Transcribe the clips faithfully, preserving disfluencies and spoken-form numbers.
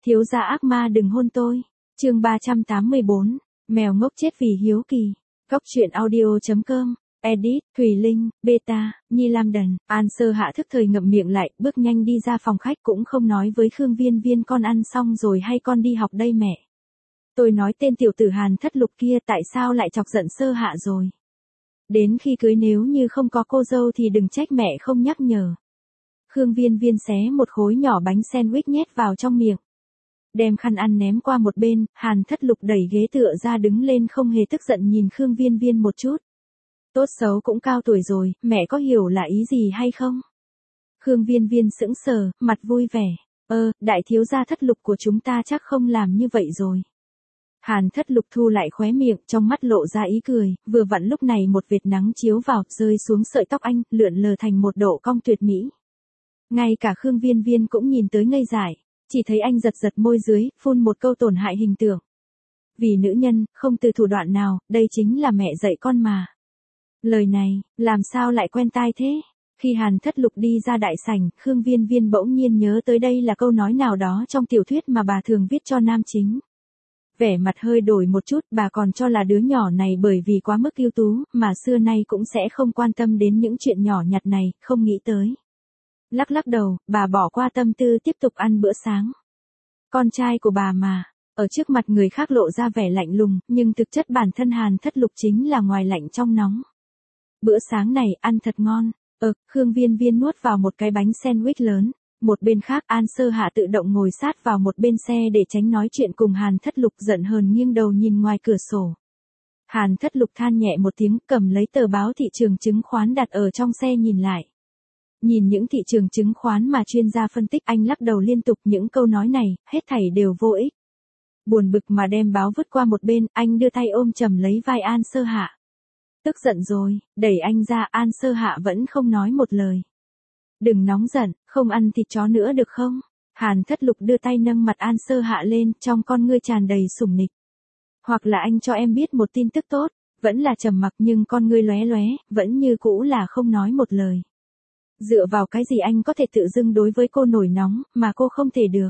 Thiếu gia ác ma đừng hôn tôi. Chương ba trăm tám mươi bốn, mèo ngốc chết vì hiếu kỳ. Góc truyện audio chấm com. Edit, Thùy Linh, Beta, Nhi Lam Đần. An Sơ Hạ thức thời ngậm miệng lại, bước nhanh đi ra phòng khách cũng không nói với Khương Viên Viên con ăn xong rồi hay con đi học đây mẹ. Tôi nói tên tiểu tử Hàn Thất Lục kia tại sao lại chọc giận Sơ Hạ rồi. Đến khi cưới nếu như không có cô dâu thì đừng trách mẹ không nhắc nhở. Khương Viên Viên xé một khối nhỏ bánh sandwich nhét vào trong miệng. Đem khăn ăn ném qua một bên, Hàn Thất Lục đẩy ghế tựa ra đứng lên không hề tức giận nhìn Khương Viên Viên một chút. Tốt xấu cũng cao tuổi rồi, mẹ có hiểu là ý gì hay không? Khương Viên Viên sững sờ, mặt vui vẻ. Ơ, đại thiếu gia Thất Lục của chúng ta chắc không làm như vậy rồi. Hàn Thất Lục thu lại khóe miệng, trong mắt lộ ra ý cười, vừa vặn lúc này một vệt nắng chiếu vào, rơi xuống sợi tóc anh, lượn lờ thành một độ cong tuyệt mỹ. Ngay cả Khương Viên Viên cũng nhìn tới ngây dại, chỉ thấy anh giật giật môi dưới, phun một câu tổn hại hình tượng. Vì nữ nhân, không từ thủ đoạn nào, đây chính là mẹ dạy con mà. Lời này, làm sao lại quen tai thế? Khi Hàn Thất Lục đi ra đại sảnh, Khương Viên Viên bỗng nhiên nhớ tới đây là câu nói nào đó trong tiểu thuyết mà bà thường viết cho nam chính. Vẻ mặt hơi đổi một chút, bà còn cho là đứa nhỏ này bởi vì quá mức ưu tú, mà xưa nay cũng sẽ không quan tâm đến những chuyện nhỏ nhặt này, không nghĩ tới. Lắc lắc đầu, bà bỏ qua tâm tư tiếp tục ăn bữa sáng. Con trai của bà mà, ở trước mặt người khác lộ ra vẻ lạnh lùng, nhưng thực chất bản thân Hàn Thất Lục chính là ngoài lạnh trong nóng. Bữa sáng này ăn thật ngon. Ờ, Khương Viên Viên nuốt vào một cái bánh sandwich lớn. Một bên khác An Sơ Hạ tự động ngồi sát vào một bên xe để tránh nói chuyện cùng Hàn Thất Lục, giận hờn nghiêng đầu nhìn ngoài cửa sổ. Hàn Thất Lục than nhẹ một tiếng, cầm lấy tờ báo thị trường chứng khoán đặt ở trong xe nhìn lại. Nhìn những thị trường chứng khoán mà chuyên gia phân tích, anh lắc đầu liên tục, những câu nói này, hết thảy đều vô ích. Buồn bực mà đem báo vứt qua một bên, anh đưa tay ôm chầm lấy vai An Sơ Hạ. Tức giận rồi, đẩy anh ra, An Sơ Hạ vẫn không nói một lời. Đừng nóng giận, không ăn thịt chó nữa được không? Hàn Thất Lục đưa tay nâng mặt An Sơ Hạ lên, trong con ngươi tràn đầy sủng nịch. Hoặc là anh cho em biết một tin tức tốt, vẫn là trầm mặc nhưng con ngươi lóe lóe, vẫn như cũ là không nói một lời. Dựa vào cái gì anh có thể tự dưng đối với cô nổi nóng, mà cô không thể được?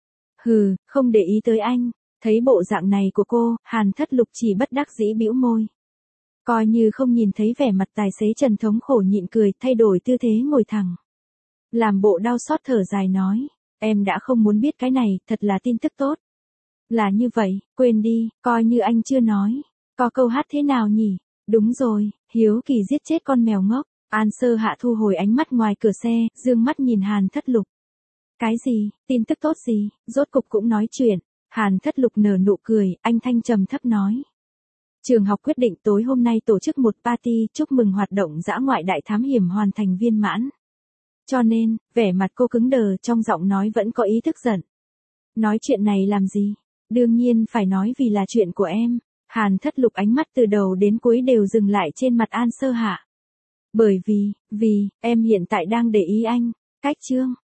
Hừ, không để ý tới anh. Thấy bộ dạng này của cô, Hàn Thất Lục chỉ bất đắc dĩ bĩu môi. Coi như không nhìn thấy vẻ mặt tài xế Trần thống khổ nhịn cười, thay đổi tư thế ngồi thẳng. Làm bộ đau xót thở dài nói, em đã không muốn biết cái này, thật là tin tức tốt. Là như vậy, quên đi, coi như anh chưa nói. Có câu hát thế nào nhỉ? Đúng rồi, hiếu kỳ giết chết con mèo ngốc. An Sơ Hạ thu hồi ánh mắt ngoài cửa xe, dương mắt nhìn Hàn Thất Lục. Cái gì, tin tức tốt gì, rốt cục cũng nói chuyện. Hàn Thất Lục nở nụ cười, anh thanh trầm thấp nói. Trường học quyết định tối hôm nay tổ chức một party chúc mừng hoạt động dã ngoại đại thám hiểm hoàn thành viên mãn. Cho nên, vẻ mặt cô cứng đờ, trong giọng nói vẫn có ý tức giận. Nói chuyện này làm gì? Đương nhiên phải nói vì là chuyện của em. Hàn Thất Lục ánh mắt từ đầu đến cuối đều dừng lại trên mặt An Sơ Hạ. Bởi vì, vì, em hiện tại đang để ý anh. Cách chương.